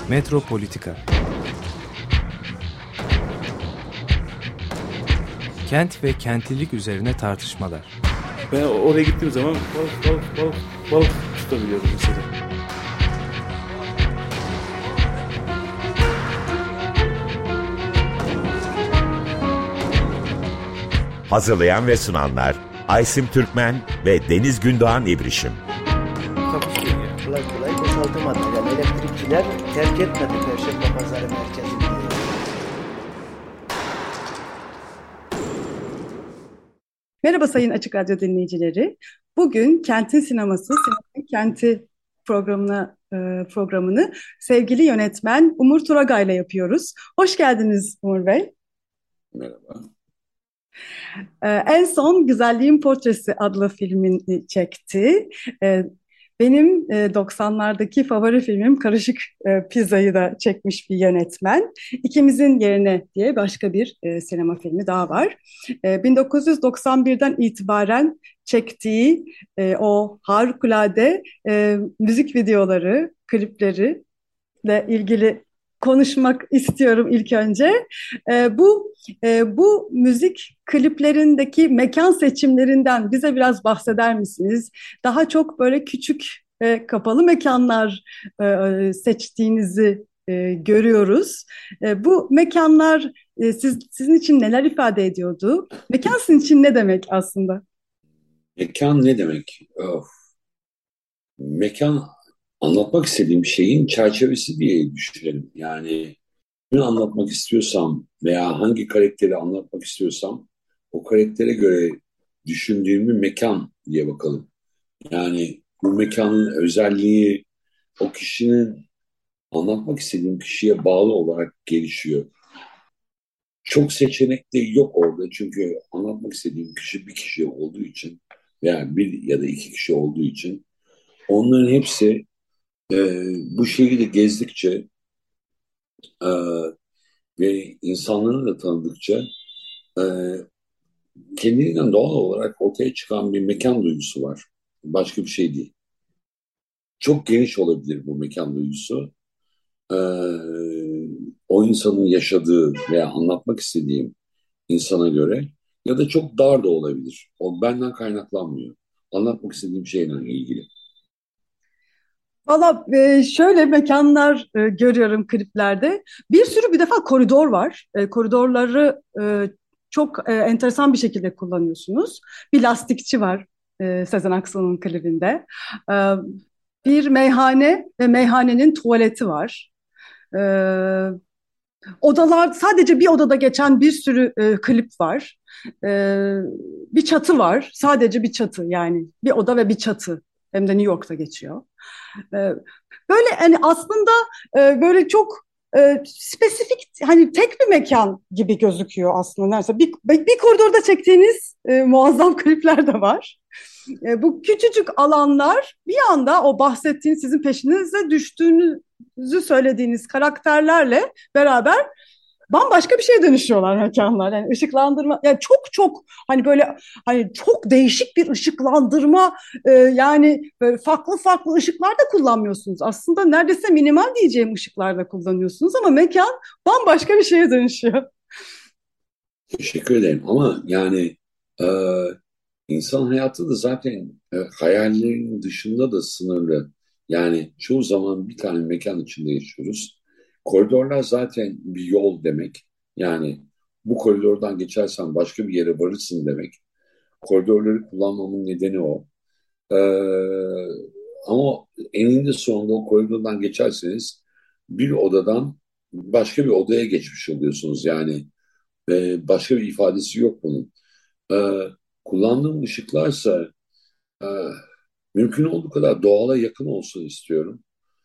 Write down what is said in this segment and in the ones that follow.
Metropolitika. Kent ve kentlilik üzerine tartışmalar. Ben oraya gittiğim zaman balık tutabiliyordum mesela. Hazırlayan ve sunanlar Aysim Türkmen ve Deniz Gündoğan İbrişim. Takusuyor ya. Kolay kolay boşaltamadı. Yani elektrikçiler terk etmedi Perşembe Pazarı merkezini. Merhaba Sayın Açık Radyo dinleyicileri. Bugün Kentin Sineması, Sinemanın Kenti programını sevgili yönetmen Umur Turagay'la yapıyoruz. Hoş geldiniz Umur Bey. Merhaba. En son Güzelliğin Portresi adlı filmini çekti. Benim 90'lardaki favori filmim Karışık Pizza'yı da çekmiş bir yönetmen. İkimizin Yerine diye başka bir sinema filmi daha var. 1991'den itibaren çektiği o harikulade müzik videoları, klipleri ile ilgili konuşmak istiyorum ilk önce. Bu müzik kliplerindeki mekan seçimlerinden bize biraz bahseder misiniz? Daha çok böyle küçük kapalı mekanlar seçtiğinizi görüyoruz. Bu mekanlar sizin için neler ifade ediyordu? Mekan sizin için ne demek aslında? Mekan ne demek? Mekan anlatmak istediğim şeyin çerçevesi diye düşünelim. Yani ne anlatmak istiyorsam veya hangi karakteri anlatmak istiyorsam o karaktere göre düşündüğüm bir mekan diye bakalım. Yani bu mekanın özelliği o kişinin anlatmak istediğim kişiye bağlı olarak gelişiyor. Çok seçenek de yok orada çünkü anlatmak istediğim kişi bir kişi olduğu için veya bir ya da iki kişi olduğu için onların hepsi bu şehirde gezdikçe ve insanları da tanıdıkça e, kendiliğinden doğal olarak ortaya çıkan bir mekan duygusu var. Başka bir şey değil. Çok geniş olabilir bu mekan duygusu. E, O insanın yaşadığı veya anlatmak istediğim insana göre ya da çok dar da olabilir. O benden kaynaklanmıyor. Anlatmak istediğim şeyle ilgili. Valla şöyle mekanlar görüyorum kliplerde. Bir sürü bir defa koridor var. Koridorları çok enteresan bir şekilde kullanıyorsunuz. Bir lastikçi var Sezen Aksu'nun klibinde. E, Bir meyhane ve meyhanenin tuvaleti var. E, Odalar sadece bir odada geçen bir sürü klip var. E, Bir çatı var. Sadece bir çatı yani bir oda ve bir çatı. Hem de New York'ta geçiyor. E, Böyle hani aslında böyle çok spesifik hani tek bir mekan gibi gözüküyor aslında. Neredeyse bir koridorda çektiğiniz muazzam klipler de var. Bu küçücük alanlar bir anda o bahsettiğiniz sizin peşinize düştüğünüzü söylediğiniz karakterlerle beraber bambaşka bir şeye dönüşüyorlar mekanlar. Yani ışıklandırma yani çok hani böyle hani çok değişik bir ışıklandırma yani böyle farklı ışıklar da kullanmıyorsunuz. Aslında neredeyse minimal diyeceğim ışıklar kullanıyorsunuz ama mekan bambaşka bir şeye dönüşüyor. Teşekkür ederim ama yani e, insan hayatı da zaten hayallerin dışında da sınırlı. Yani çoğu zaman bir tane mekan içinde yaşıyoruz. Koridorlar zaten bir yol demek. Yani bu koridordan geçersen başka bir yere varırsın demek. Koridorları kullanmamın nedeni o. E, Ama eninde sonunda o koridordan geçerseniz bir odadan başka bir odaya geçmiş oluyorsunuz. Yani başka bir ifadesi yok bunun. Ee, Kullandığım ışıklarsa e, mümkün olduğu kadar doğala yakın olsun istiyorum.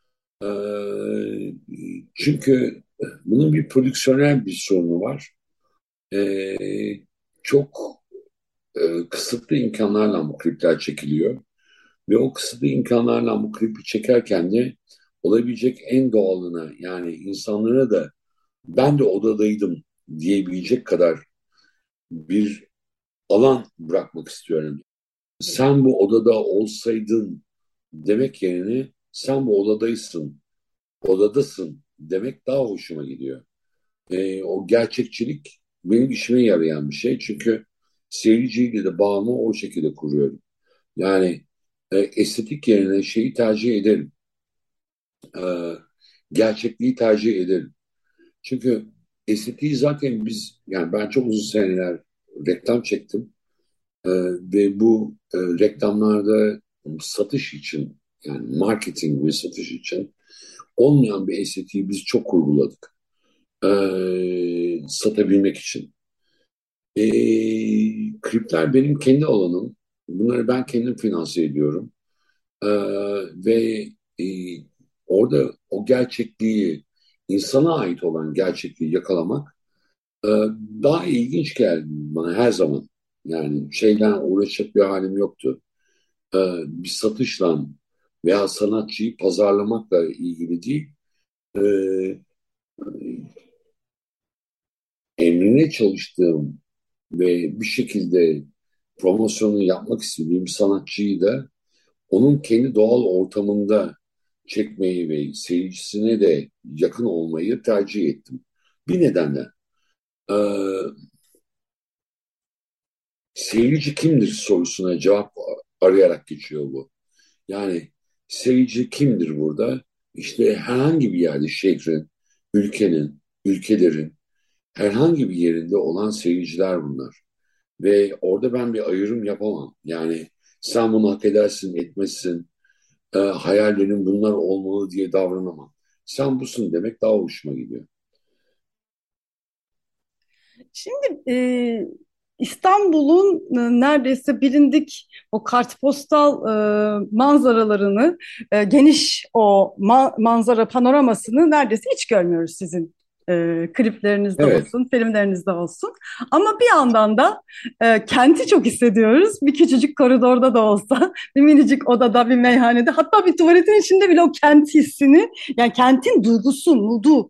Çünkü bunun bir prodüksiyonel bir sorunu var. Ee, Çok kısıtlı imkanlarla bu klipler çekiliyor. Ve o kısıtlı imkanlarla bu klipi çekerken de olabilecek en doğalına yani insanlara da ben de odadaydım diyebilecek kadar bir alan bırakmak istiyorum. Sen bu odada olsaydın demek yerine sen bu odadaysın, odadasın demek daha hoşuma gidiyor. O gerçekçilik benim işime yarayan bir şey. Çünkü seyirciyle de bağımı o şekilde kuruyorum. Yani estetik yerine şeyi tercih ederim. E, Gerçekliği tercih ederim. Çünkü estetiği zaten yani ben çok uzun seneler reklam çektim. Ve bu reklamlarda satış için, yani marketing ve satış için olmayan bir estetiği biz çok kurguladık. Satabilmek için. Klipler benim kendi alanım. Bunları ben kendim finanse ediyorum. Ee, ve e, orada o gerçekliği, insana ait olan gerçekliği yakalamak e, daha ilginç geldi bana her zaman. Yani şeyden uğraşacak bir halim yoktu. Bir satışla veya sanatçıyı pazarlamakla ilgili değil, e, emrine çalıştığım ve bir şekilde promosyonunu yapmak istediğim sanatçıyı da onun kendi doğal ortamında çekmeyi ve seyircisine de yakın olmayı tercih ettim. Bir nedenle e, seyirci kimdir sorusuna cevap arayarak geçiyor bu. Yani seyirci kimdir burada? İşte herhangi bir yerde şehrin, ülkelerin herhangi bir yerinde olan seyirciler bunlar. Ve orada ben bir ayrım yapamam. Yani sen bunu hak edersin, etmezsin, hayallerin bunlar olmalı diye davranamam. Sen busun demek daha hoşuma gidiyor. Şimdi İstanbul'un neredeyse bilindik o kartpostal manzaralarını, geniş o manzara panoramasını neredeyse hiç görmüyoruz sizin kliplerinizde Evet, olsun, filmlerinizde olsun. Ama bir yandan da kenti çok hissediyoruz. Bir küçücük koridorda da olsa, bir minicik odada, bir meyhanede, hatta bir tuvaletin içinde bile o kent hissini, yani kentin duygusu, modu,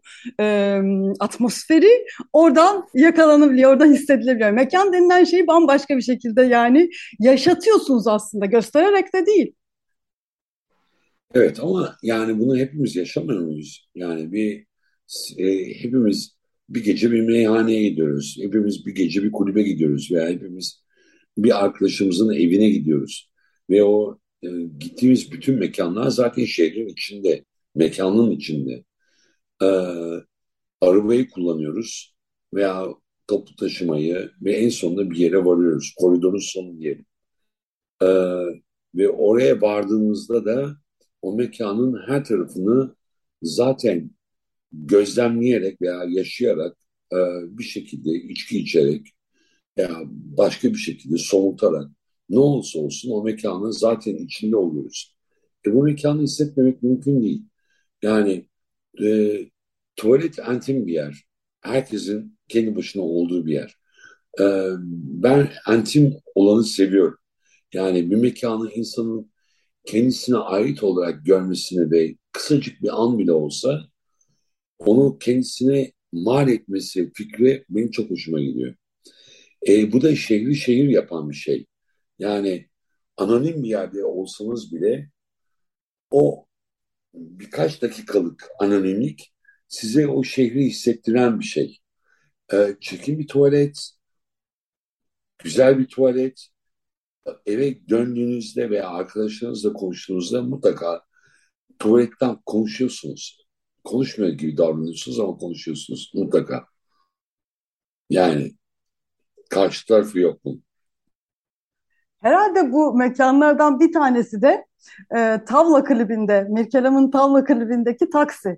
atmosferi oradan yakalanabiliyor, oradan hissedilebiliyor. Mekan denilen şeyi bambaşka bir şekilde yani yaşatıyorsunuz aslında, göstererek de değil. evet ama yani bunu hepimiz yaşamıyor muyuz? Yani hepimiz bir gece bir meyhaneye gidiyoruz. Hepimiz bir gece bir kulübe gidiyoruz veya hepimiz bir arkadaşımızın evine gidiyoruz. Ve o gittiğimiz bütün mekanlar zaten şehrin içinde, mekanın içinde. E, Arabayı kullanıyoruz veya toplu taşımayı ve en sonunda bir yere varıyoruz. Koridorun sonu diyelim. E, Ve oraya vardığımızda da o mekanın her tarafını zaten gözlemleyerek veya yaşayarak e, bir şekilde içki içerek veya başka bir şekilde somutarak ne olursa olsun o mekanın zaten içinde oluyoruz. Bu mekanı hissetmemek mümkün değil. Yani e, tuvalet intim bir yer. Herkesin kendi başına olduğu bir yer. Ben intim olanı seviyorum. Yani bir mekanı insanın kendisine ait olarak görmesini ve kısacık bir an bile olsa onu kendisine mal etmesi fikri benim çok hoşuma gidiyor. Bu da şehri şehir yapan bir şey. Yani anonim bir yerde olsanız bile o birkaç dakikalık anonimlik size o şehri hissettiren bir şey. Çirkin bir tuvalet, güzel bir tuvalet, eve döndüğünüzde veya arkadaşlarınızla konuştuğunuzda mutlaka tuvaletten konuşuyorsunuz. Konuşmuyor gibi davranıyorsunuz ama konuşuyorsunuz mutlaka. Yani karşı tarafı yok bunun. Herhalde bu mekanlardan bir tanesi de Tavla klibinde, Mirkelam'ın Tavla klibindeki taksi.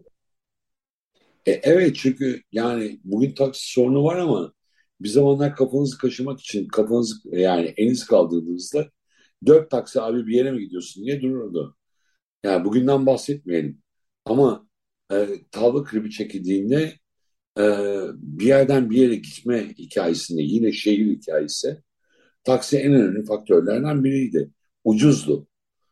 Evet çünkü yani bugün taksi sorunu var ama bir zamanlar kafanızı kaşımak için kafanızı yani elinizi kaldırdığınızda dört taksi abi bir yere mi gidiyorsun diye dururdu. Yani bugünden bahsetmeyelim. Ama tavla klibi çekildiğinde e, bir yerden bir yere gitme hikayesinde yine şehir hikayesi taksi en önemli faktörlerden biriydi. Ucuzdu.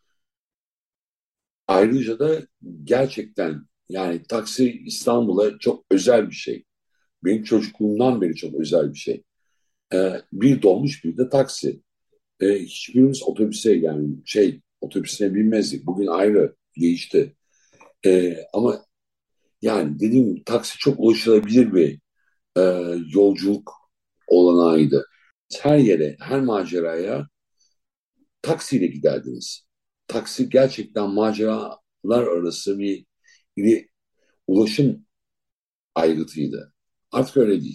Ayrıca da gerçekten yani taksi İstanbul'a çok özel bir şey. Benim çocukluğumdan beri çok özel bir şey. Bir dolmuş bir de taksi. Hiçbirimiz otobüse yani otobüsüne binmezdik. Bugün ayrı değişti. Ama Yani dediğim gibi taksi çok ulaşılabilir bir yolculuk olanağıydı. Her yere, her maceraya taksiyle giderdiniz. Taksi gerçekten maceralar arası bir ulaşım aygıtıydı. Artık öyle değil.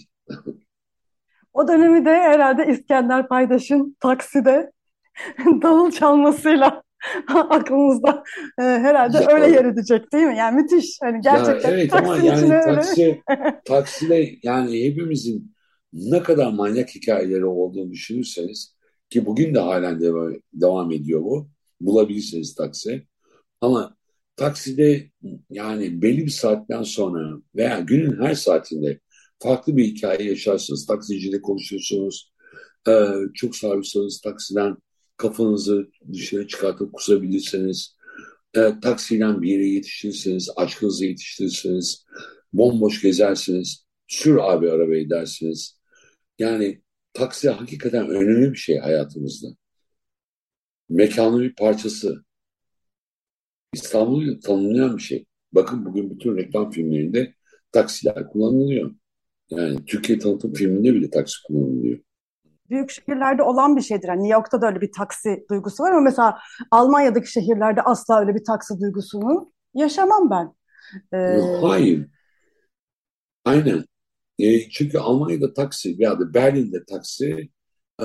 O dönemi de herhalde İskender Paydaş'ın Taksi'de davul çalmasıyla aklımızda herhalde Ya, öyle yer edecek değil mi? Yani müthiş. Hani ya gerçekten evet ama taksinin içine yani öyle. takside yani hepimizin ne kadar manyak hikayeleri olduğunu düşünürseniz ki bugün de halen devam ediyor bu. Bulabilirsiniz taksi. Ama takside yani belli bir saatten sonra veya günün her saatinde farklı bir hikaye yaşarsınız. Taksiciyle konuşursunuz. Çok sarhoşsanız taksiden kafanızı dışarı çıkartıp kusabilirsiniz. Taksiyle bir yere yetişirsiniz, aşkınızı yetiştirirsiniz. Bomboş gezersiniz. Sür abi arabayı dersiniz. Yani taksi hakikaten önemli bir şey hayatımızda. Mekanın bir parçası. İstanbul'u tanımlayan bir şey. Bakın bugün bütün reklam filmlerinde taksiler kullanılıyor. Yani Türkiye tanıtım filminde bile taksi kullanılıyor. Büyük şehirlerde olan bir şeydir. Yani New York'ta da öyle bir taksi duygusu var ama mesela Almanya'daki şehirlerde asla öyle bir taksi duygusunu yaşamam ben. Ee, Hayır, aynen. Çünkü Almanya'da taksi veya da Berlin'de taksi e,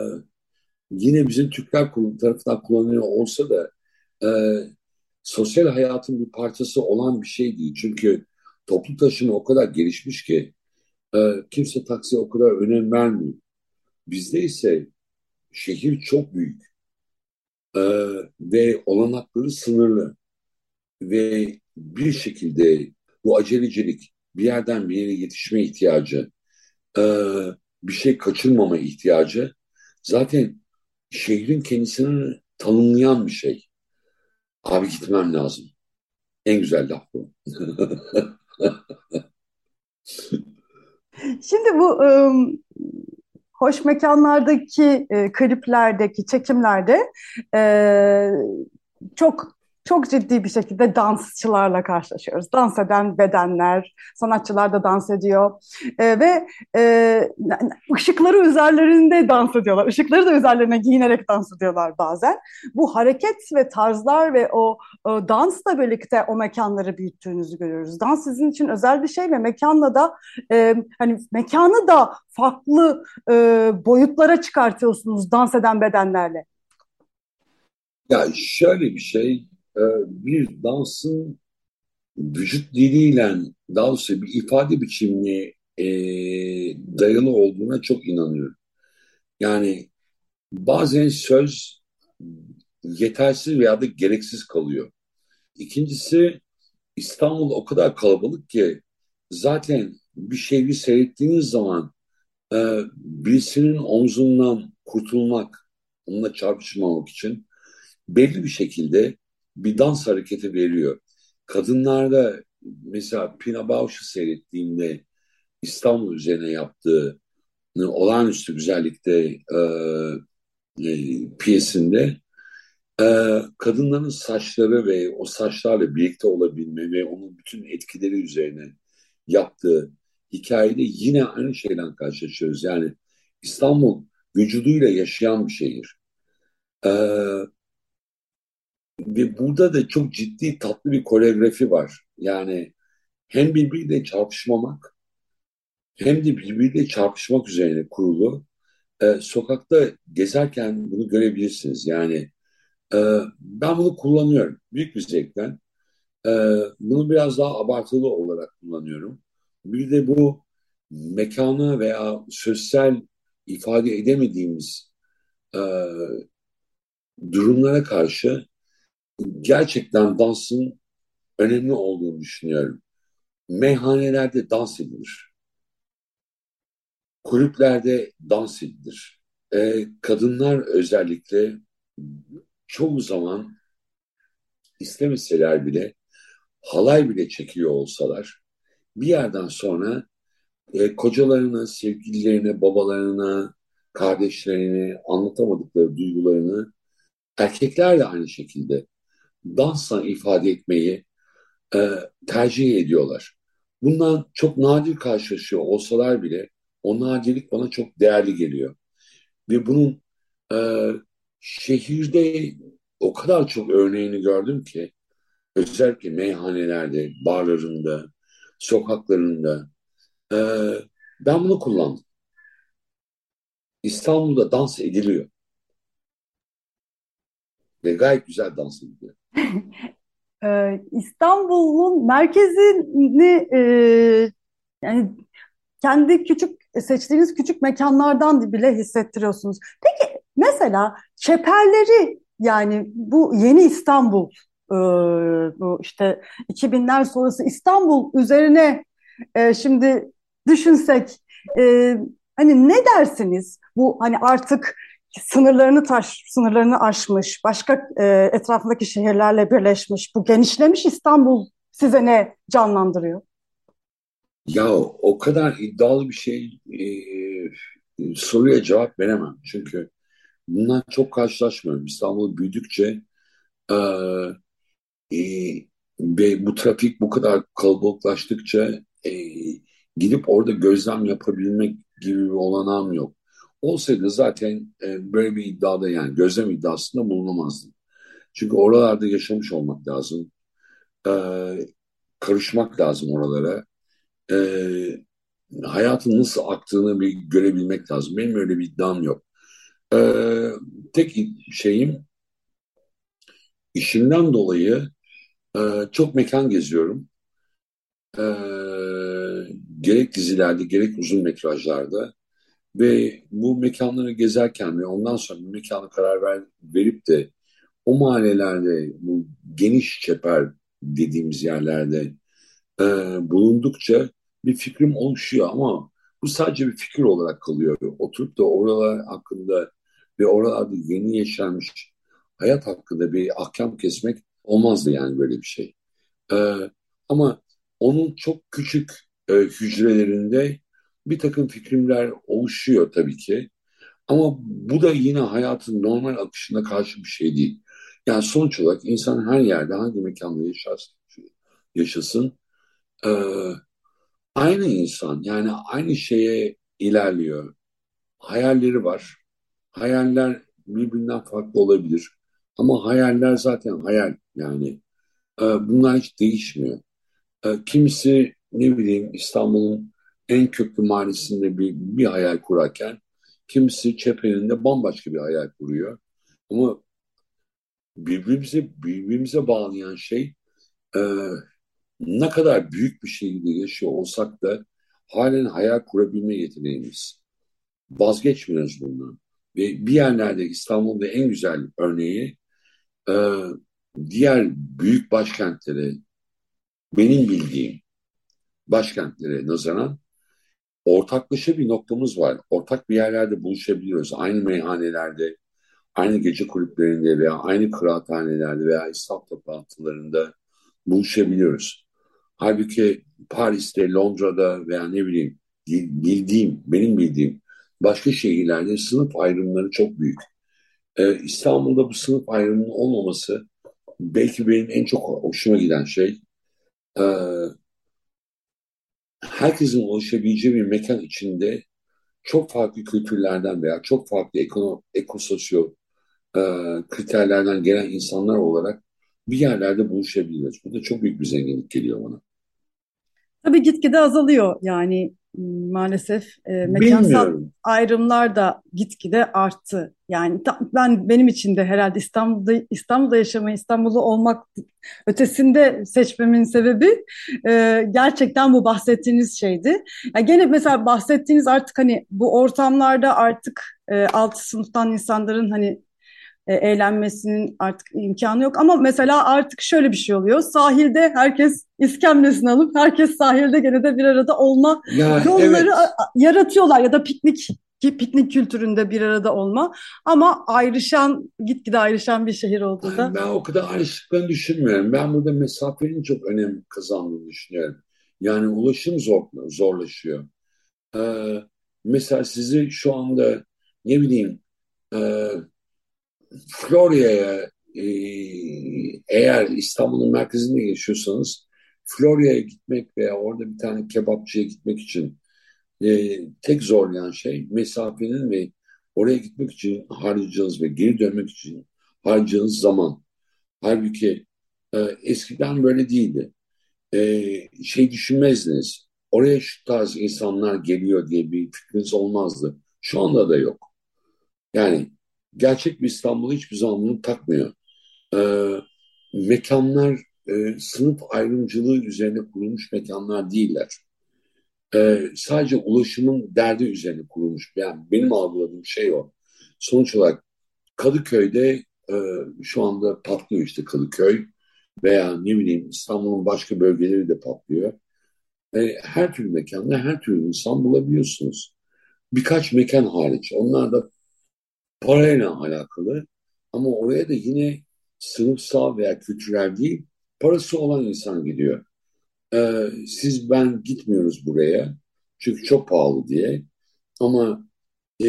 yine bizim Türkler tarafından kullanılıyor olsa da e, sosyal hayatın bir parçası olan bir şey değil. Çünkü toplu taşıma o kadar gelişmiş ki kimse taksiye o kadar önem vermiyor. Bizde ise şehir çok büyük e, ve olanakları sınırlı ve bir şekilde bu acelecilik, bir yerden bir yere yetişme ihtiyacı, e, bir şey kaçırmama ihtiyacı zaten şehrin kendisini tanımlayan bir şey. Abi gitmem lazım. En güzel laf bu. Şimdi bu hoş mekanlardaki kliplerdeki çekimlerde e, çok çok ciddi bir şekilde dansçılarla karşılaşıyoruz. Dans eden bedenler, sanatçılar da dans ediyor. Ve ışıkları üzerlerinde dans ediyorlar. Işıkları da üzerlerine giyinerek dans ediyorlar bazen. Bu hareket ve tarzlar ve o dansla birlikte o mekanları büyüttüğünüzü görüyoruz. Dans sizin için özel bir şey ve mekanla da hani mekanı da farklı boyutlara çıkartıyorsunuz dans eden bedenlerle. Ya şöyle bir şey, bir dansın vücut diliyle daha doğrusu bir ifade biçimine dayalı olduğuna çok inanıyorum. Yani bazen söz yetersiz veya da gereksiz kalıyor. İkincisi İstanbul o kadar kalabalık ki zaten bir şeyi seyrettiğiniz zaman birisinin omzundan kurtulmak, onunla çarpışmamak için belli bir şekilde bir dans hareketi veriyor. Kadınlarda mesela Pina Bausch'u seyrettiğimde İstanbul üzerine yaptığı olağanüstü güzellikte piyesinde kadınların saçları ve o saçlarla birlikte olabilme ve onun bütün etkileri üzerine yaptığı hikayede yine aynı şeyden karşılaşıyoruz. Yani İstanbul vücuduyla yaşayan bir şehir. E, Ve burada da çok ciddi tatlı bir koreografi var. Yani hem birbiriyle çarpışmamak hem de birbiriyle çarpışmak üzerine kurulu. Sokakta gezerken bunu görebilirsiniz. Yani ben bunu kullanıyorum. Büyük bir zevkten. Bunu biraz daha abartılı olarak kullanıyorum. Bir de bu mekana veya sosyal ifade edemediğimiz e, durumlara karşı gerçekten dansın önemli olduğunu düşünüyorum. Meyhanelerde dans edilir. Kulüplerde dans edilir. Kadınlar özellikle çoğu zaman istemeseler bile halay bile çekiyor olsalar bir yerden sonra kocalarına, sevgililerine, babalarına, kardeşlerine anlatamadıkları duygularını erkekler de aynı şekilde dansla ifade etmeyi e, tercih ediyorlar. Bundan çok nadir karşılaşıyor olsalar bile o nadirlik bana çok değerli geliyor. Ve bunun e, şehirde o kadar çok örneğini gördüm ki özellikle meyhanelerde, barlarında, sokaklarında e, ben bunu kullandım. İstanbul'da dans ediliyor ve gayet güzel dans ediliyor. İstanbul'un merkezini yani kendi küçük seçtiğiniz küçük mekanlardan bile hissettiriyorsunuz. Peki mesela çeperleri yani bu yeni İstanbul e, bu işte 2000'ler sonrası İstanbul üzerine şimdi düşünsek e, hani ne dersiniz? Bu hani artık sınırlarını aşmış, başka etrafındaki şehirlerle birleşmiş, bu genişlemiş İstanbul size ne canlandırıyor? Ya o kadar iddialı bir şey soruya cevap veremem. Çünkü bundan çok karşılaşmıyorum. İstanbul büyüdükçe e, e, ve bu trafik bu kadar kalabalıklaştıkça gidip orada gözlem yapabilmek gibi bir olanağım yok. Olsaydı zaten böyle bir iddiada yani gözlem iddiasında bulunamazdım. Çünkü oralarda yaşamış olmak lazım. E, Karışmak lazım oralara. E, Hayatın nasıl aktığını bir görebilmek lazım. Benim öyle bir iddiam yok. E, Tek şeyim işimden dolayı çok mekan geziyorum. E, Gerek dizilerde gerek uzun metrajlarda ve bu mekanları gezerken ve ondan sonra bir mekana verip de o mahallelerde bu geniş çeper dediğimiz yerlerde e, bulundukça bir fikrim oluşuyor ama bu sadece bir fikir olarak kalıyor. Oturup da oralar hakkında ve oralarda yeni yaşanmış hayat hakkında bir ahkam kesmek olmazdı yani böyle bir şey. E, Ama onun çok küçük hücrelerinde bir takım fikrimler oluşuyor tabii ki. Ama bu da yine hayatın normal akışına karşı bir şey değil. Yani sonuç olarak insan her yerde hangi mekanda yaşasın e, aynı insan yani aynı şeye ilerliyor. Hayalleri var. Hayaller birbirinden farklı olabilir. Ama hayaller zaten hayal yani. Bunlar hiç değişmiyor. Kimisi ne bileyim İstanbul'un en köklü mahallesinde bir hayal kurarken kimisi Çepe'nin bambaşka bir hayal kuruyor. Ama birbirimize bağlayan şey e, ne kadar büyük bir şehirde yaşıyor olsak da halen hayal kurabilme yeteneğimiz. Vazgeçmiyoruz bundan. Ve bir yerlerde İstanbul'da en güzel örneği e, diğer büyük başkentlere benim bildiğim başkentlere nazaran ortaklaşa bir noktamız var. Ortak bir yerlerde buluşabiliyoruz. Aynı meyhanelerde, aynı gece kulüplerinde veya aynı kıraathanelerde veya İslam toplantılarında buluşabiliyoruz. Halbuki Paris'te, Londra'da veya ne bileyim benim bildiğim başka şehirlerde sınıf ayrımları çok büyük. İstanbul'da bu sınıf ayrımının olmaması belki benim en çok hoşuma giden şey. Ee, Herkesin ulaşabileceği bir mekan içinde çok farklı kültürlerden veya çok farklı ekososyo e, kriterlerden gelen insanlar olarak bir yerlerde buluşabiliriz. Bu da çok büyük bir zenginlik geliyor bana. Tabii gitgide azalıyor yani maalesef mekansal Bilmiyorum. ayrımlar da gitgide arttı. Yani benim için de herhalde İstanbul'da yaşamayı, İstanbullu olmak ötesinde seçmemin sebebi gerçekten bu bahsettiğiniz şeydi. Yani gene mesela bahsettiğiniz artık hani bu ortamlarda artık alt sınıftan insanların hani eğlenmesinin artık imkanı yok. Ama mesela artık şöyle bir şey oluyor. Sahilde herkes iskemlesini alıp herkes sahilde gene de bir arada olma Ya yolları evet, yaratıyorlar ya da piknik kültüründe bir arada olma. Ama gitgide ayrışan bir şehir olduğu da. ben o kadar ayrıştıklarını düşünmüyorum. Ben burada mesafenin çok önem kazandığını düşünüyorum. Yani ulaşım zorlaşıyor. Ee, Mesela sizi şu anda ne bileyim e, Florya'ya eğer İstanbul'un merkezinde yaşıyorsanız Florya'ya gitmek veya orada bir tane kebapçıya gitmek için tek zorlayan şey mesafenin ve oraya gitmek için harcayacağınız ve geri dönmek için harcayacağınız zaman. Halbuki eskiden böyle değildi. Şey düşünmezdiniz. Oraya şu tarz insanlar geliyor diye bir fikriniz olmazdı. Şu anda da yok. Yani gerçek bir İstanbul'u hiçbir zaman bunu takmıyor. Ee, Mekanlar sınıf ayrımcılığı üzerine kurulmuş mekanlar değiller. Sadece ulaşımın derdi üzerine kurulmuş. Yani benim algıladığım şey o. Sonuç olarak Kadıköy'de şu anda patlıyor işte Kadıköy veya ne bileyim İstanbul'un başka bölgeleri de patlıyor. Her türlü mekanda her türlü insan bulabiliyorsunuz. Birkaç mekan hariç. Onlar da parayla alakalı ama oraya da yine sınıfsal veya kültürel değil parası olan insan gidiyor. Siz ben gitmiyoruz buraya çünkü çok pahalı diye ama e,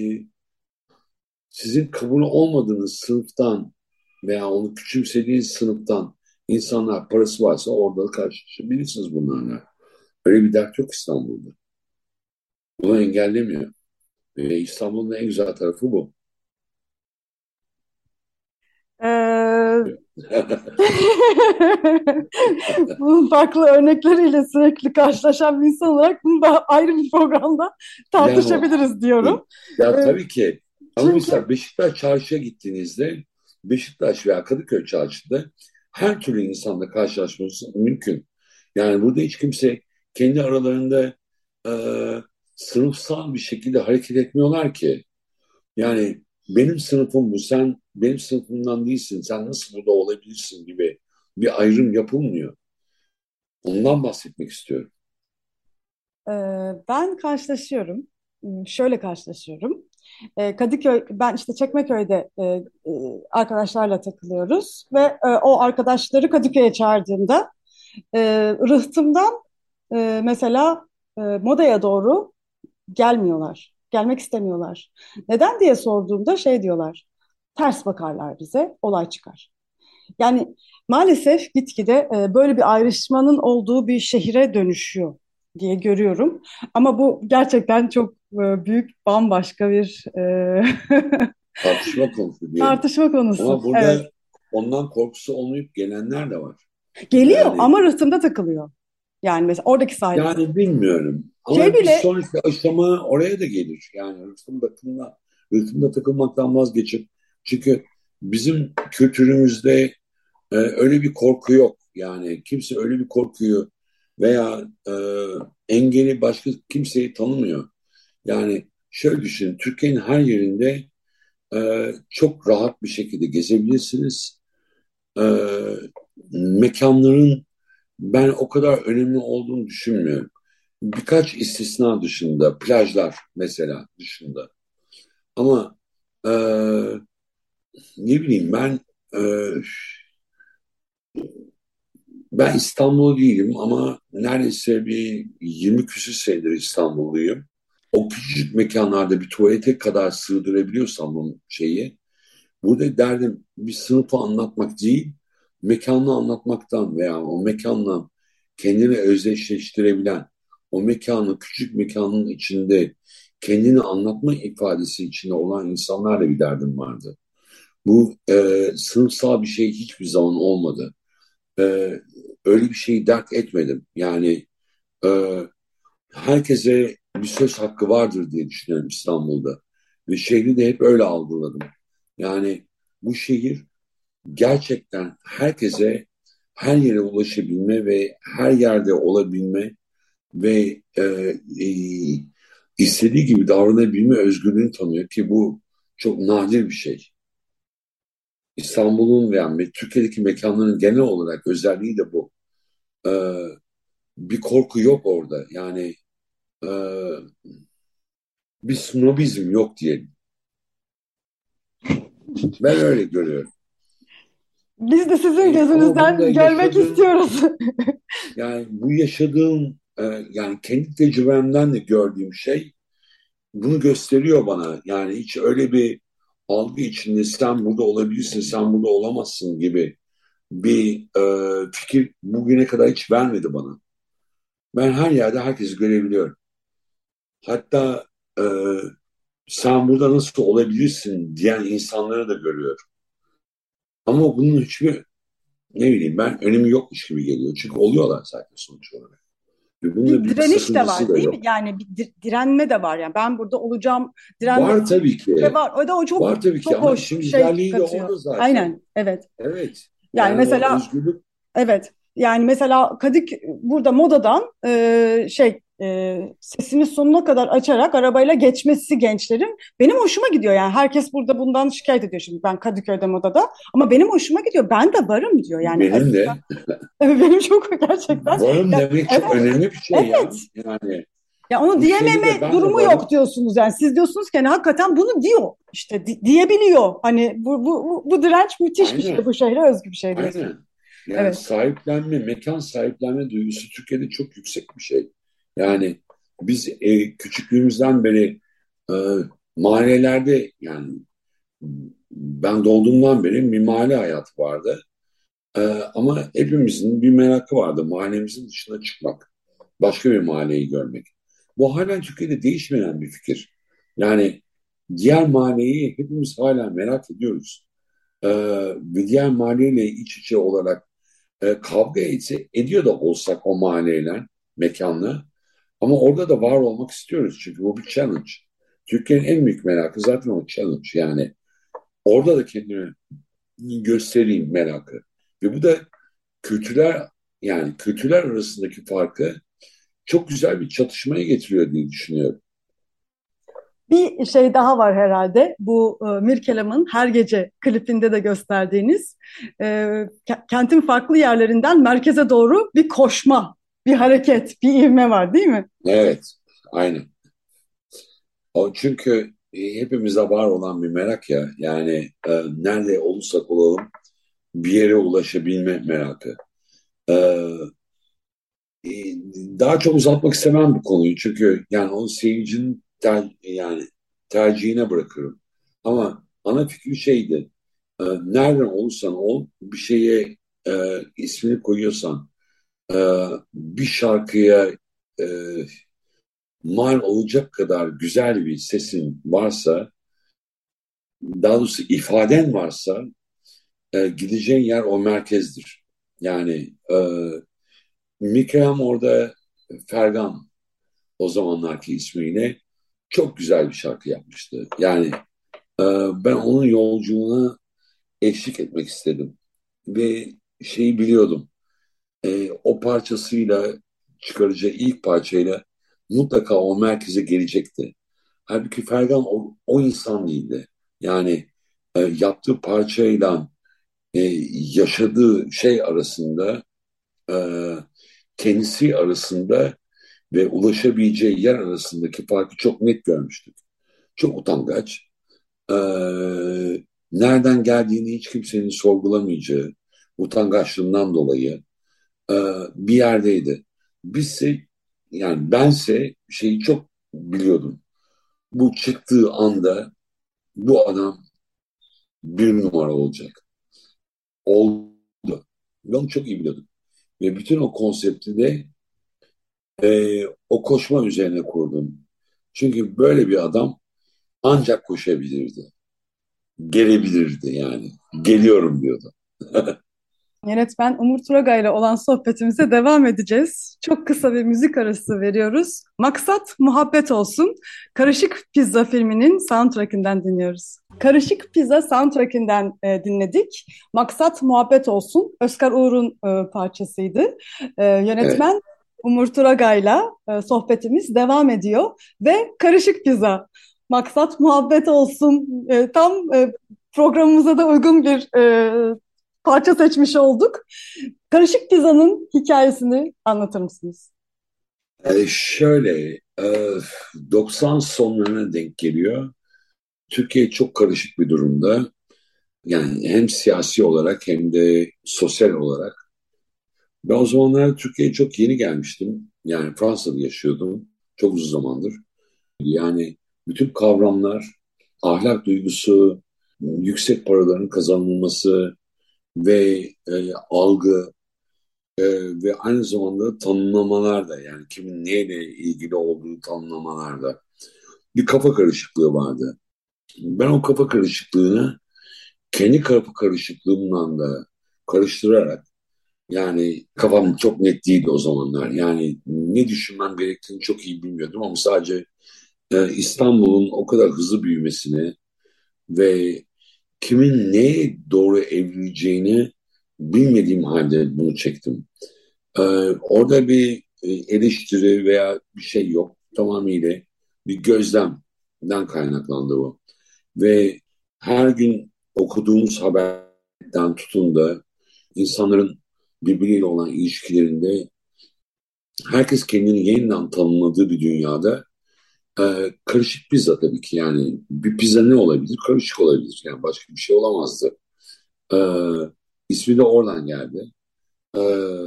sizin kabul olmadığınız sınıftan veya onu küçümsediğiniz sınıftan insanlar parası varsa orada karşılaşabilirsiniz bunlarla. Öyle bir dert yok İstanbul'da. Bunu engellemiyor. İstanbul'un en güzel tarafı bu. Ee, Bunun farklı örnekleriyle sürekli karşılaşan bir insan olarak bunu da ayrı bir programda Yani tartışabiliriz diyorum. ya Ee, tabii ki. Ama Çünkü mesela Beşiktaş çarşıya gittiğinizde Beşiktaş veya Kadıköy çarşıda her türlü insanla karşılaşması mümkün. Yani burada hiç kimse kendi aralarında e, sınıfsal bir şekilde hareket etmiyorlar ki. Yani benim sınıfım bu, sen benim sınıfımdan değilsin, sen nasıl burada olabilirsin gibi bir ayrım yapılmıyor. Ondan bahsetmek istiyorum. e, ben karşılaşıyorum. Şöyle karşılaşıyorum. Kadıköy, ben işte Çekmeköy'de arkadaşlarla takılıyoruz ve o arkadaşları Kadıköy'e çağırdığımda rıhtımdan mesela Moda'ya doğru gelmiyorlar. Gelmek istemiyorlar. Neden diye sorduğumda şey diyorlar. Ters bakarlar bize, olay çıkar. Yani maalesef gitgide böyle bir ayrışmanın olduğu bir şehire dönüşüyor diye görüyorum. Ama bu gerçekten çok büyük, bambaşka bir Tartışma konusu diyelim. tartışma konusu. Ama Evet. burada ondan korkusu olmayıp gelenler de var. Geliyor Yani ama rıhtımda takılıyor. Yani mesela oradaki sahip. yani bilmiyorum. Şey Ama bir bile sonraki aşama oraya da gelir. Yani hırsımda takılmaktan vazgeçip çünkü bizim kültürümüzde öyle bir korku yok. Yani kimse öyle bir korkuyu veya engeli başka kimseyi tanımıyor. Yani şöyle düşünün, Türkiye'nin her yerinde çok rahat bir şekilde gezebilirsiniz. E, Mekanların ben o kadar önemli olduğunu düşünmüyorum. Birkaç istisna dışında, plajlar mesela dışında. Ama e, ne bileyim e, ben İstanbul değilim ama neredeyse bir 20 küsur senedir İstanbulluyum. O küçücük mekanlarda bir tuvalete kadar sığdırabiliyorsam bu şeyi, burada derdim bir sınıfı anlatmak değil, mekanı anlatmaktan veya o mekanla kendini özdeşleştirebilen, o mekanı, küçük mekanın içinde kendini anlatma ifadesi içinde olan insanlarla bir derdim vardı. Bu sınıfsal bir şey hiçbir zaman olmadı. E, Öyle bir şeyi dert etmedim. Yani e, herkese bir söz hakkı vardır diye düşünüyorum İstanbul'da. Ve şehri de hep öyle algıladım. Yani bu şehir gerçekten herkese her yere ulaşabilme ve her yerde olabilme ve istediği gibi davranabilme özgürlüğünü tanıyor ki bu çok nadir bir şey. İstanbul'un veya Türkiye'deki mekanların genel olarak özelliği de bu. E, Bir korku yok orada. Yani e, bir snobizm yok diyelim. Ben öyle görüyorum. biz de sizin Ama burada gözünüzden görmek istiyoruz. yani bu yaşadığım yani kendi tecrübemden de gördüğüm şey bunu gösteriyor bana. Yani hiç öyle bir algı içinde sen burada olabilirsin, sen burada olamazsın gibi bir fikir bugüne kadar hiç vermedi bana. Ben her yerde herkesi görebiliyorum. Hatta e, sen burada nasıl olabilirsin diyen insanları da görüyorum. Ama bunun hiçbir ne bileyim ben önemi yokmuş gibi geliyor. Çünkü oluyorlar zaten sonuç olarak. Ve bunun da Bir bir direniş de sakıncası var da değil mi? yok. Yani bir direnme de var. Yani ben burada olacağım, direnme Var tabii de ki. var. O da o çok Var tabii ki çok ama hoş işin şey güzelliği de katıyor. orada zaten. Aynen, evet. Evet. Yani Yani o mesela özgürlük evet. Yani mesela burada modadan sesini sonuna kadar açarak arabayla geçmesi gençlerin benim hoşuma gidiyor. Yani herkes burada bundan şikayet ediyor şimdi ben Kadıköy'de modada ama benim hoşuma gidiyor. Ben de varım diyor. Yani benim de benim çok gerçekten varım ya, demek çok evet, önemli bir şey ya. evet. Yani Ya onu bu şeyde de diyememe ben de durumu varım. yok diyorsunuz yani. Siz diyorsunuz ki hani hakikaten bunu diyor. İşte diyebiliyor. Hani bu direnç müthiş bir şey. Aynen. Bu şehre özgü bir şey diyorsunuz. Aynen. Yani Evet. sahiplenme, mekan sahiplenme duygusu Türkiye'de çok yüksek bir şey. Yani biz küçüklüğümüzden beri e, mahallelerde yani ben doğduğumdan beri bir mahalle hayatı vardı. Ama hepimizin bir merakı vardı mahallemizin dışına çıkmak. Başka bir mahalleyi görmek. Bu halen Türkiye'de değişmeyen bir fikir. Yani diğer mahalleyi hepimiz hala merak ediyoruz. Ve diğer mahalleyle iç içe olarak kavga ediyor da olsak o mahalleyle, mekanla. Ama orada da var olmak istiyoruz çünkü bu bir challenge. Türkiye'nin en büyük merakı zaten o challenge. Yani orada da kendimi göstereyim merakı. Ve bu da kültürler yani kültürler arasındaki farkı çok güzel bir çatışmaya getiriyor diye düşünüyorum. Bir şey daha var herhalde. Bu Mirkelam'ın her gece klipinde de gösterdiğiniz kentin farklı yerlerinden merkeze doğru bir koşma, bir hareket, bir ivme var değil mi? Evet, aynen. O çünkü hepimize var olan bir merak ya. Yani nerede olursak olalım bir yere ulaşabilme merakı. E, e, Daha çok uzatmak istemem bu konuyu çünkü yani onu seyircinin yani tercihine bırakırım. Ama ana fikri şeydi. Nereden olursan ol bir şeye ismini koyuyorsan bir şarkıya e, mal olacak kadar güzel bir sesin varsa daha doğrusu ifaden varsa gideceğin yer o merkezdir. Yani Mikrem orada Fergan o zamanlarki ismiyle çok güzel bir şarkı yapmıştı. Yani e, ben onun yolculuğuna eşlik etmek istedim. Ve şeyi biliyordum. O parçasıyla çıkaracağı ilk parçayla mutlaka o merkeze gelecekti. Halbuki Fergan o insan değildi. Yani yaptığı parçayla yaşadığı şey arasında e, kendisi arasında ve ulaşabileceği yer arasındaki farkı çok net görmüştük. Çok utangaç. E, Nereden geldiğini hiç kimsenin sorgulamayacağı utangaçlığından dolayı e, bir yerdeydi. Bizse yani bense şeyi çok biliyordum. Bu çıktığı anda bu adam bir numara olacak. Oldu. Ben onu çok iyi biliyordum. Ve bütün o konsepti de o koşma üzerine kurdum. Çünkü böyle bir adam ancak koşabilirdi. Gelebilirdi yani. Geliyorum diyordu. Yönetmen Umur Turagay ile olan sohbetimize devam edeceğiz. Çok kısa bir müzik arası veriyoruz. Maksat muhabbet olsun. Karışık Pizza filminin soundtrackinden dinliyoruz. Karışık Pizza soundtrackinden dinledik. Maksat muhabbet olsun. Özkar Uğur'un parçasıydı. Evet. Yönetmen Umur Turagay'la sohbetimiz devam ediyor. Ve Karışık Pizza. Maksat muhabbet olsun. Tam programımıza da uygun bir parça seçmiş olduk. Karışık pizzanın hikayesini anlatır mısınız? Şöyle 90 sonlarına denk geliyor. Türkiye çok karışık bir durumda. Yani hem siyasi olarak hem de sosyal olarak. Ben o zamanlar Türkiye'ye çok yeni gelmiştim. Yani Fransa'da yaşıyordum. Çok uzun zamandır. Yani bütün kavramlar, ahlak duygusu, yüksek paraların kazanılması, ve algı e, ve aynı zamanda tanımlamalar da, yani kimin neyle ilgili olduğu tanımlamalar da bir kafa karışıklığı vardı. Ben o kafa karışıklığını kendi kafa karışıklığımla da karıştırarak, yani kafam çok net değildi o zamanlar. Yani ne düşünmem gerektiğini çok iyi bilmiyordum ama sadece İstanbul'un o kadar hızlı büyümesini ve kimin neye doğru evrileceğini bilmediğim halde bunu çektim. Orada bir eleştiri veya bir şey yok. Tamamıyla bir gözlemden kaynaklandı bu. Ve her gün okuduğumuz haberden tutun da insanların birbiriyle olan ilişkilerinde herkes kendini yeniden tanımladığı bir dünyada karışık pizza tabii ki. Yani bir pizza ne olabilir? Karışık olabilir. Yani başka bir şey olamazdı. E, ismi de oradan geldi. E,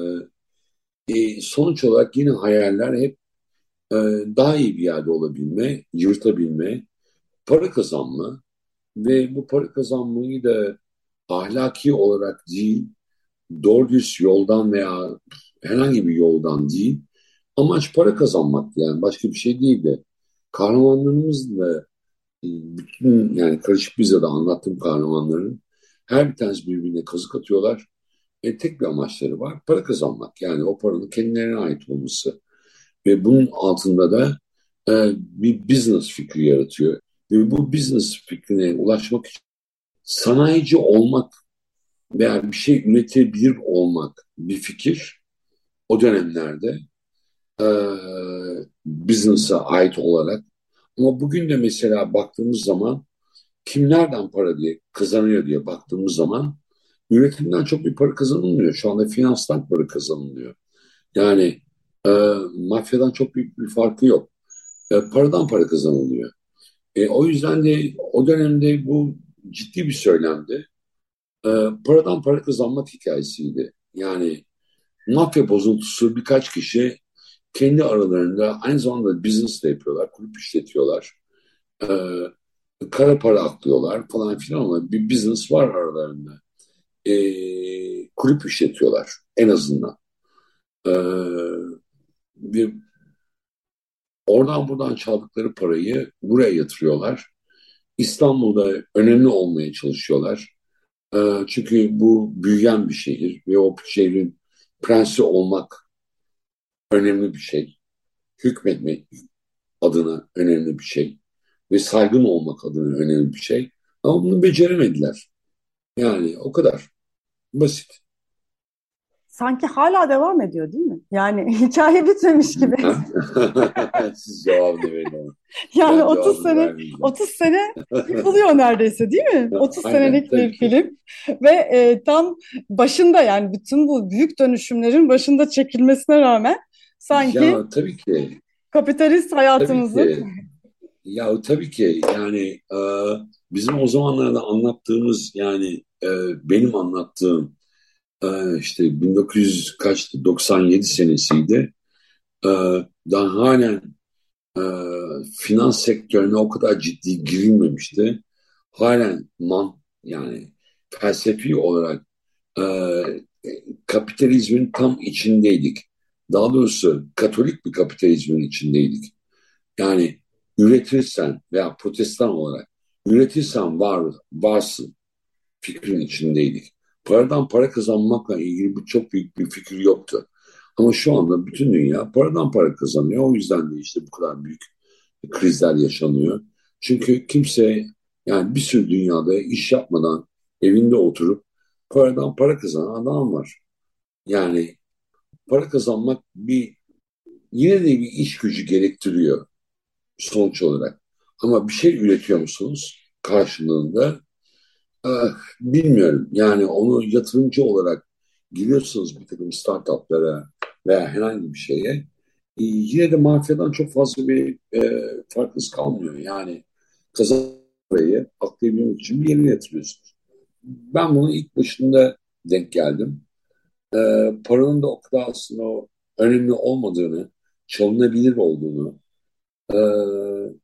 sonuç olarak yine hayaller hep e, daha iyi bir yerde olabilme, yırtabilme, para kazanma ve bu para kazanmayı da ahlaki olarak değil, doğru düz yoldan veya herhangi bir yoldan değil, amaç para kazanmak, yani başka bir şey değil de kahramanlarımız da bütün, yani Karışık Pizza'da anlattığım kahramanların her bir tanesi birbirine kazık atıyorlar. Tek bir amaçları var, para kazanmak, yani o paranın kendilerine ait olması ve bunun altında da bir business fikri yaratıyor. Ve bu business fikrine ulaşmak için sanayici olmak veya bir şey üretebilir olmak bir fikir o dönemlerde e, business'a ait olarak. Ama bugün de mesela baktığımız zaman kim nereden para diye kazanıyor diye baktığımız zaman üretimden çok bir para kazanılmıyor. Şu anda finanstan para kazanılıyor. Yani e, mafyadan çok büyük bir farkı yok. Paradan para kazanılıyor. O yüzden de o dönemde bu ciddi bir söylemdi. E, paradan para kazanmak hikayesiydi. Yani mafya bozuntusu birkaç kişi kendi aralarında aynı zamanda business de yapıyorlar, kulüp işletiyorlar. E, kara para aklıyorlar falan filan ama bir business var aralarında. Kulüp işletiyorlar en azından. E, bir oradan buradan çaldıkları parayı buraya yatırıyorlar. İstanbul'da önemli olmaya çalışıyorlar. Çünkü bu büyüyen bir şehir ve o şehrin prensi olmak önemli bir şey. Hükmetmek adına önemli bir şey. Ve saygın olmak adına önemli bir şey. Ama bunu beceremediler. Yani o kadar. Basit. Sanki hala devam ediyor değil mi? Yani hikaye bitmemiş gibi. Ha? Siz cevabını verin ama. Yani Ben 30 cevabını sene vermeyeceğim. 30 sene yıkılıyor neredeyse değil mi? 30 Aynen senelik tabii bir ki. film ve tam başında, yani bütün bu büyük dönüşümlerin başında çekilmesine rağmen sanki Ya tabii ki. kapitalist Tabii hayatımızın ki. Ya tabii ki yani bizim o zamanlarda anlattığımız, yani benim anlattığım işte 1900 kaçtı, 97 senesiydi. E, daha halen e, finans sektörüne o kadar ciddi girilmemişti. Halen yani felsefi olarak e, kapitalizmin tam içindeydik. Daha doğrusu Katolik bir kapitalizmin içindeydik. Yani üretirsen veya protestan olarak üretirsen varsın fikrin içindeydik. Paradan para kazanmakla ilgili bu çok büyük bir fikir yoktu. Ama şu anda bütün dünya paradan para kazanıyor. O yüzden de işte bu kadar büyük krizler yaşanıyor. Çünkü kimse, yani bir sürü dünyada iş yapmadan evinde oturup paradan para kazanan adam var. Yani para kazanmak yine de bir iş gücü gerektiriyor sonuç olarak. Ama bir şey üretiyor musunuz karşılığında? Bilmiyorum. Yani onu yatırımcı olarak giriyorsunuz bir takım startuplara veya herhangi bir şeye. Yine de mafyadan çok fazla bir farkınız kalmıyor. Yani kazan parayı aklayabilmek için bir yere yatırıyorsunuz. Ben bunu ilk başında denk geldim. E, paranın da o kadar aslında önemli olmadığını, çalınabilir olduğunu, e,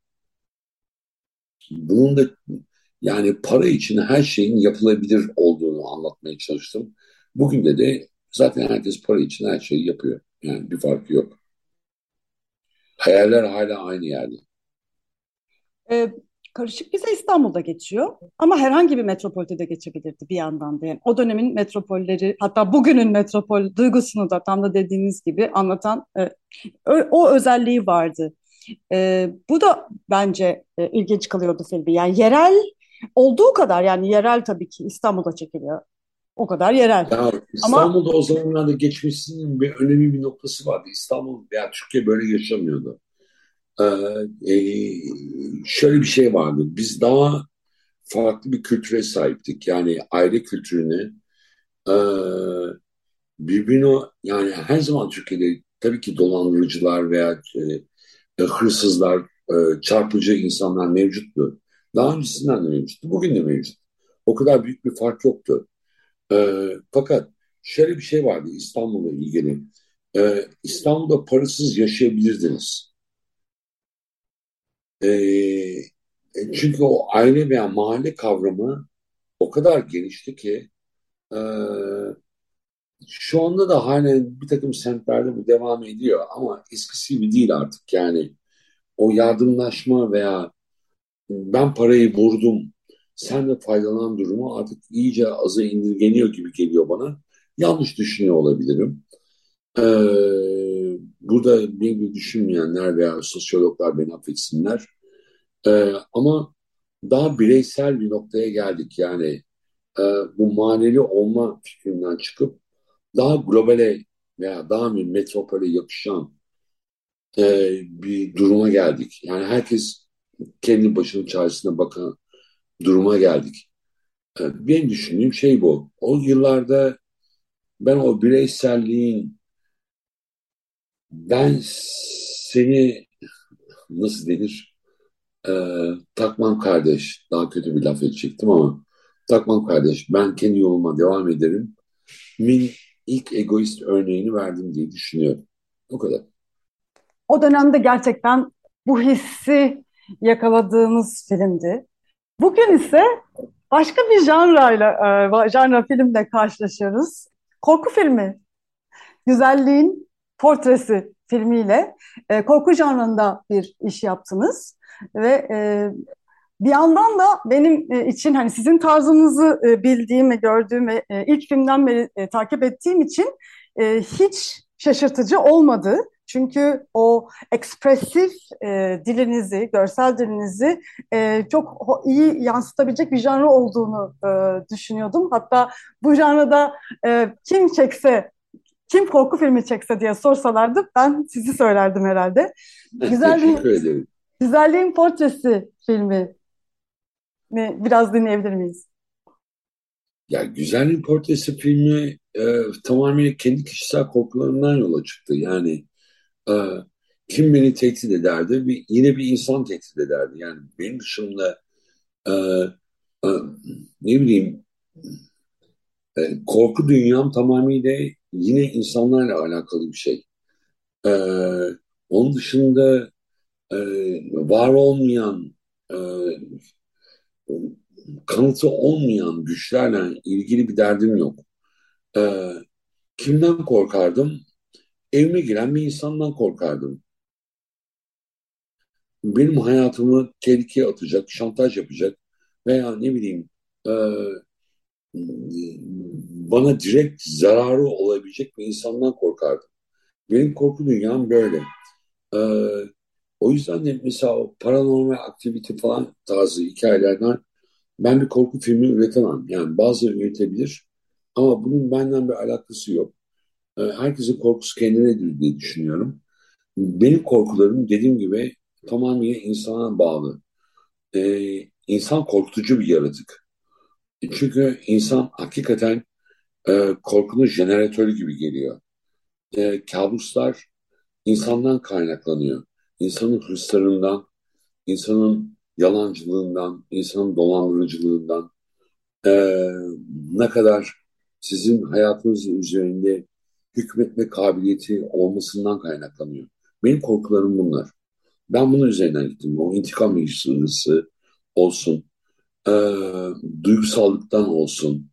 bunun da yani para için her şeyin yapılabilir olduğunu olduğunu anlatmaya çalıştım. Bugün de zaten herkes para için her şeyi yapıyor. Yani bir farkı yok. Hayaller hala aynı yerde. E, Karışık Vize İstanbul'da geçiyor ama herhangi bir metropolde de geçebilirdi bir yandan da. Yani o dönemin metropolleri, hatta bugünün metropol duygusunu da tam da dediğiniz gibi anlatan o özelliği vardı. Bu da bence ilginç kalıyordu filmi. Yani yerel olduğu kadar, yani yerel tabii ki İstanbul'da çekiliyor. O kadar yerel. Ya Ama İstanbul'da o zamanlarda geçmesinin bir önemli bir noktası vardı. İstanbul veya Türkiye böyle yaşamıyordu. Ee, Şöyle bir şey vardı. Biz daha farklı bir kültüre sahiptik. Yani aile kültürüne e, birbirine yani her zaman Türkiye'de tabii ki dolandırıcılar veya hırsızlar, çarpıcı insanlar mevcuttu. Daha öncesinden de mevcuttu. Bugün de mevcut. O kadar büyük bir fark yoktu. Fakat şöyle bir şey vardı İstanbul'la ilgili. İstanbul'da parasız yaşayabilirdiniz. Çünkü o aile veya mahalle kavramı o kadar genişti ki e, şu anda da halen bir takım semtlerde bu devam ediyor ama eskisi gibi değil artık. Yani o yardımlaşma veya ben parayı vurdum sen de faydalan durumu artık iyice aza indirgeniyor gibi geliyor bana. Yanlış düşünüyor olabilirim. Ee, Burada beni gibi düşünmeyenler veya sosyologlar beni affetsinler. Ama daha bireysel bir noktaya geldik. Yani e, bu maneli olma fikrinden çıkıp daha globale veya daha bir metropole yakışan bir duruma geldik. Yani herkes kendi başının çaresine bakan duruma geldik. Benim düşündüğüm şey bu. O yıllarda ben o bireyselliğin ben seni nasıl denir takmam kardeş daha kötü bir laf edecektim ama takmam kardeş ben kendi yoluma devam ederim. Min ilk egoist örneğini verdim diye düşünüyorum. O kadar. o dönemde gerçekten bu hissi yakaladığımız filmdi. Bugün ise başka bir janra filmle karşılaşıyoruz. Korku filmi, Güzelliğin Portresi filmiyle korku janrında bir iş yaptınız ve bir yandan da benim için hani sizin tarzınızı bildiğim ve gördüğüm ve ilk filmden beri takip ettiğim için hiç şaşırtıcı olmadı. Çünkü o ekspresif dilinizi, görsel dilinizi çok iyi yansıtabilecek bir janra olduğunu düşünüyordum. Hatta bu janrada kim çekse, kim korku filmi çekse diye sorsalardı ben sizi söylerdim herhalde. Teşekkür ederim. Güzelliğin Portresi filmi biraz dinleyebilir miyiz? Ya Güzellik Portresi filmi tamamen kendi kişisel korkularımdan yola çıktı. Yani e, kim beni tehdit ederdi? Yine bir insan tehdit ederdi. Yani benim dışımda e, e, ne bileyim korku dünyam tamamıyla yine insanlarla alakalı bir şey. E, Onun dışında e, var olmayan e, kanıtı olmayan güçlerle ilgili bir derdim yok. E, Kimden korkardım? Evime giren bir insandan korkardım. Benim hayatımı tehlikeye atacak, şantaj yapacak veya ne bileyim bana direkt zararı olabilecek bir insandan korkardım. Benim korku dünyam böyle. E, O yüzden de mesela o paranormal aktivite falan tarzı hikayelerden ben bir korku filmi üretemem. Yani bazıları üretebilir ama bunun benden bir alakası yok. Herkesin korkusu kendinedir diye düşünüyorum. Benim korkularım dediğim gibi tamamen insana bağlı. İnsan korkutucu bir yaratık. Çünkü insan hakikaten korkunun jeneratörü gibi geliyor. Kabuslar insandan kaynaklanıyor. İnsanın hırslarından, insanın yalancılığından, insanın dolandırıcılığından, e, ne kadar sizin hayatınız üzerinde hükmetme kabiliyeti olmasından kaynaklanıyor. Benim korkularım bunlar. Ben bunun üzerinden gittim. O intikam hırsı olsun, e, duygusallıktan olsun,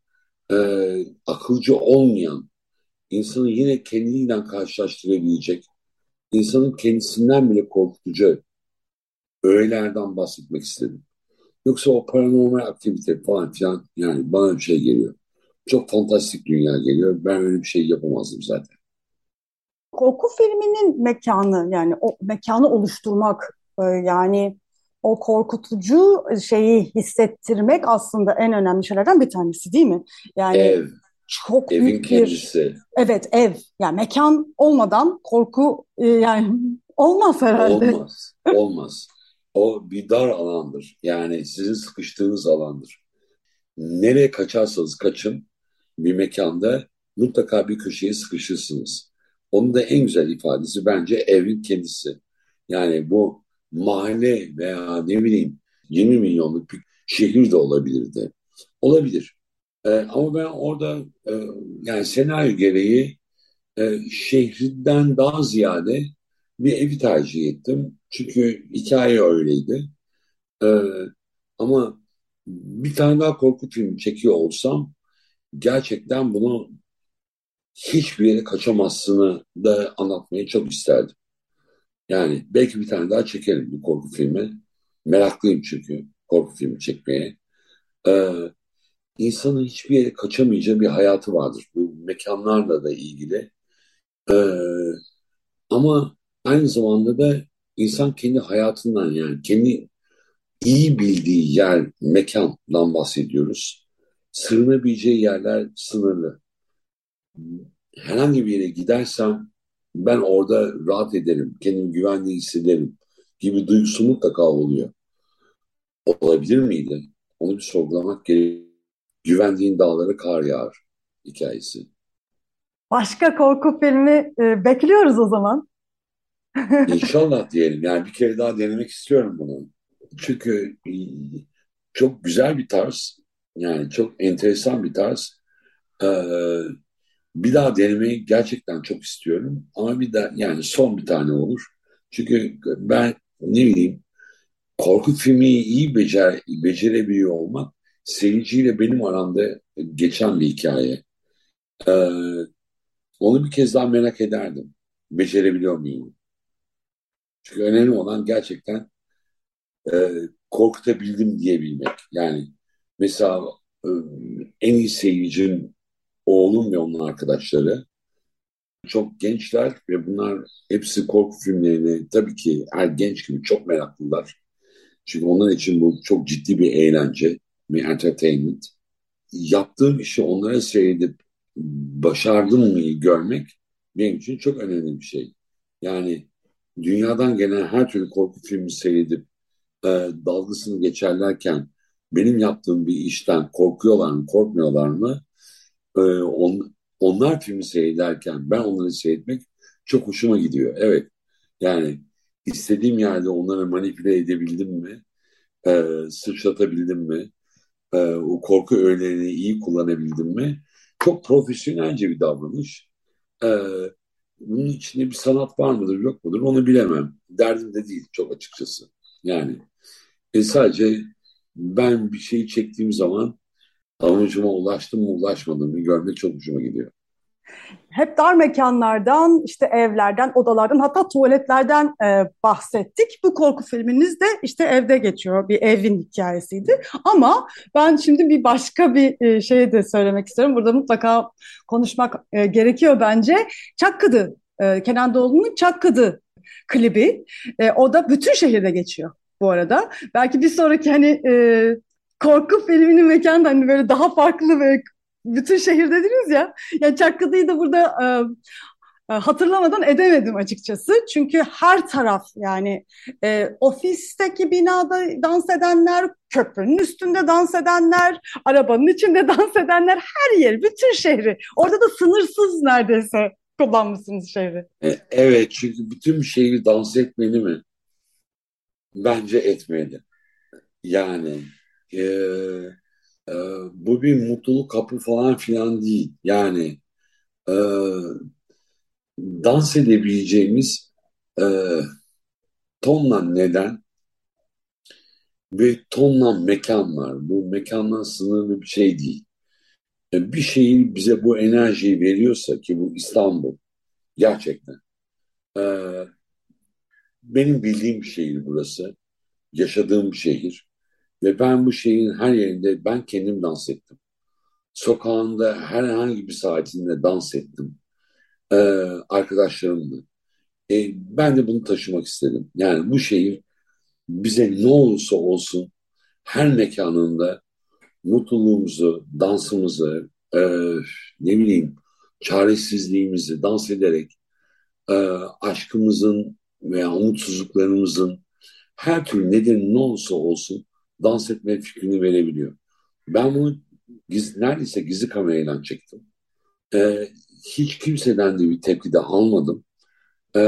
akılcı olmayan, insanı yine kendiyle karşılaştırabilecek, insanın kendisinden bile korkutucu öğelerden bahsetmek istedim. Yoksa o paranormal aktivite falan filan yani bana bir şey geliyor. Çok fantastik dünya geliyor. Ben öyle bir şey yapamazdım zaten. Korku filminin mekanı, yani o mekanı oluşturmak, yani o korkutucu şeyi hissettirmek aslında en önemli şeylerden bir tanesi, değil mi? Yani Ev, çok evin büyük bir, kendisi evet, ev, yani mekan olmadan korku yani olmaz herhalde. olmaz. Olmaz. O bir dar alandır. Yani sizin sıkıştığınız alandır. Nereye kaçarsanız kaçın bir mekanda mutlaka bir köşeye sıkışırsınız. Onun da en güzel ifadesi bence evin kendisi. Yani bu mahalle veya ne bileyim 20 milyonluk bir şehir de olabilirdi. Olabilir. Ama ben orada yani senaryo gereği şehrinden daha ziyade bir evi tercih ettim. Çünkü hikaye öyleydi. E, Ama bir tane daha korku filmi çekiyor olsam gerçekten bunu hiçbir yere kaçamazsını da anlatmayı çok isterdim. Yani belki bir tane daha çekerim bir korku filmi. Meraklıyım çünkü korku filmi çekmeye. Ee, insanın hiçbir yere kaçamayacağı bir hayatı vardır. Bu mekanlarla da ilgili. Ee, ama aynı zamanda da insan kendi hayatından yani kendi iyi bildiği yer, mekandan bahsediyoruz. Sığınabileceği yerler sınırlı. Herhangi bir yere gidersem ben orada rahat ederim, kendimi güvende hissederim gibi duygusu mutlaka oluyor. Olabilir miydi? Onu bir sorgulamak gerekiyor. Güvendiğin dağlara kar yağar hikayesi. Başka korku filmi bekliyoruz o zaman. İnşallah diyelim. Yani bir kere daha denemek istiyorum bunu. Çünkü çok güzel bir tarz. Yani çok enteresan bir tarz. Ee, bir daha denemeyi gerçekten çok istiyorum. Ama bir daha yani son bir tane olur. Çünkü ben ne bileyim korku filmi iyi becerebiliyor olmak seyirciyle benim aramda geçen bir hikaye. Ee, onu bir kez daha merak ederdim. Becerebiliyor muyum? Çünkü önemli olan gerçekten e, korkutabildim diyebilmek. Yani mesela e, en iyi seyircim oğlum ve onun arkadaşları çok gençler ve bunlar hepsi korku filmlerine tabii ki her genç gibi çok meraklılar. Çünkü onlar için bu çok ciddi bir eğlence, bir entertainment. Yaptığım işi onlara seyredip başardım mı görmek benim için çok önemli bir şey. Yani dünyadan gelen her türlü korku filmi seyredip e, dalgasını geçerlerken benim yaptığım bir işten korkuyorlar mı, korkmuyorlar mı? Onlar filmi seyrederken ben onları seyretmek çok hoşuma gidiyor. Evet, yani istediğim yerde onları manipüle edebildim mi? Sıçratabildim mi? O korku öğelerini iyi kullanabildim mi? Çok profesyonelce bir davranış. E, bunun içinde bir sanat var mıdır, yok mudur onu bilemem. Derdim de değil çok açıkçası. Yani sadece ben bir şeyi çektiğim zaman amacıma ulaştım mı ulaşmadım mı görmek çok hoşuma gidiyor. Hep dar mekanlardan, işte evlerden, odalardan, hatta tuvaletlerden bahsettik. Bu korku filminiz de işte evde geçiyor. Bir evin hikayesiydi. Ama ben şimdi bir başka bir şey de söylemek istiyorum. Burada mutlaka konuşmak gerekiyor bence. Çakkıdı, Kenan Doğulu'nun Çakkıdı klibi. O da bütün şehirde geçiyor bu arada. Belki bir sonraki hani korku filminin mekanı da hani böyle daha farklı ve bütün şehir dediniz ya. Ya Çakkıdı'yı da burada hatırlamadan edemedim açıkçası. Çünkü her taraf, yani ofisteki binada dans edenler, köprünün üstünde dans edenler, arabanın içinde dans edenler, her yer, bütün şehri. Orada da sınırsız neredeyse kullanmışsınız şehri. Evet çünkü bütün bir şeyi dans etmeli mi? Bence etmeli. Yani e, e, bu bir mutluluk kapı falan filan değil. Yani e, dans edebileceğimiz e, tonla neden ve tonla mekan var. Bu mekandan sınırlı bir şey değil. Bir şehir bize bu enerjiyi veriyorsa ki bu İstanbul gerçekten. E, Benim bildiğim bir şehir burası. Yaşadığım bir şehir. Ve ben bu şehrin her yerinde ben kendim dans ettim. Sokağında herhangi bir saatinde dans ettim. E, Arkadaşlarımla. Ben de bunu taşımak istedim. Yani bu şehir bize ne olursa olsun her mekanında mutluluğumuzu, dansımızı, ne bileyim çaresizliğimizi dans ederek e, aşkımızın veya umutsuzluklarımızın her türlü nedeni ne olursa olsun dans etme fikrini verebiliyor. Ben bunu neredeyse gizli kamerayla çektim. E, Hiç kimseden de bir tepki de almadım. E,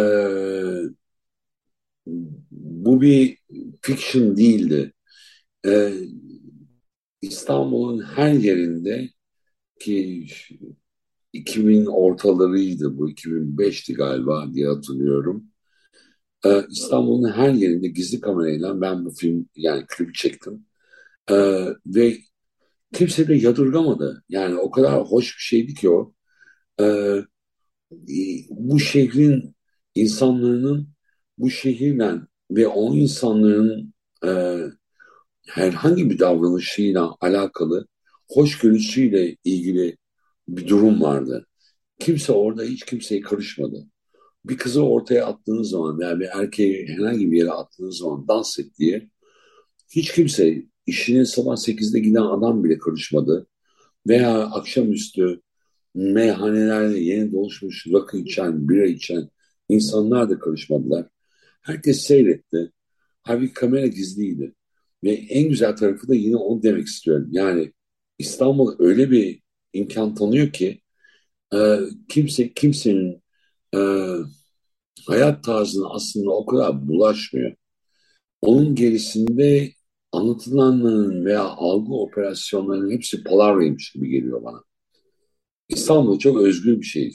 Bu bir fiction değildi. E, İstanbul'un her yerinde ki 2000 ortalarıydı bu, 2005'ti galiba diye hatırlıyorum. İstanbul'un her yerinde gizli kamerayla ben bu film yani klibi çektim. Ve kimse de yadırgamadı. Yani o kadar hoş bir şeydi ki o. Ee, Bu şehrin insanların bu şehirle ve o insanların e, herhangi bir davranışıyla alakalı hoşgörüsüyle ilgili bir durum vardı. Kimse orada hiç kimseye karışmadı. Bir kızı ortaya attığınız zaman veya bir erkeği herhangi bir yere attığınız zaman dans et diye hiç kimse işinin sabah 8'de giden adam bile karışmadı. Veya akşamüstü meyhanelerde yeni doluşmuş rakı içen, bira içen insanlar da karışmadılar. Herkes seyretti. Halbuki kamera gizliydi. Ve en güzel tarafı da yine onu demek istiyorum. Yani İstanbul öyle bir imkan tanıyor ki kimse kimsenin e, hayat tarzına aslında o kadar bulaşmıyor. Onun gerisinde anlatılanların veya algı operasyonlarının hepsi palavraymış gibi geliyor bana. İstanbul çok özgür bir şehir.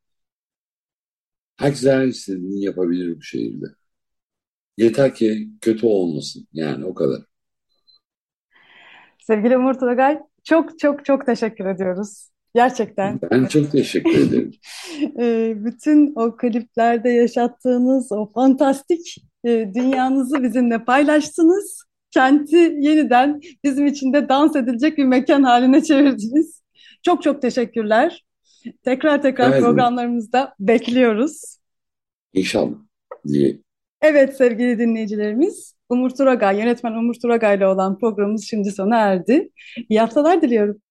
Herkes her istediğini yapabilir bu şehirde. Yeter ki kötü olmasın. Yani o kadar. Sevgili Umur Turgay, çok çok çok teşekkür ediyoruz. Gerçekten. Ben çok teşekkür ederim. Bütün o kliplerde yaşattığınız o fantastik dünyanızı bizimle paylaştınız. Kenti yeniden bizim için de dans edilecek bir mekan haline çevirdiniz. Çok çok teşekkürler. Tekrar tekrar Yani programlarımızda bekliyoruz. inşallah diye. Evet sevgili dinleyicilerimiz, Umur Turagay, yönetmen Umur Turagay ile olan programımız şimdi sona erdi. İyi haftalar diliyorum.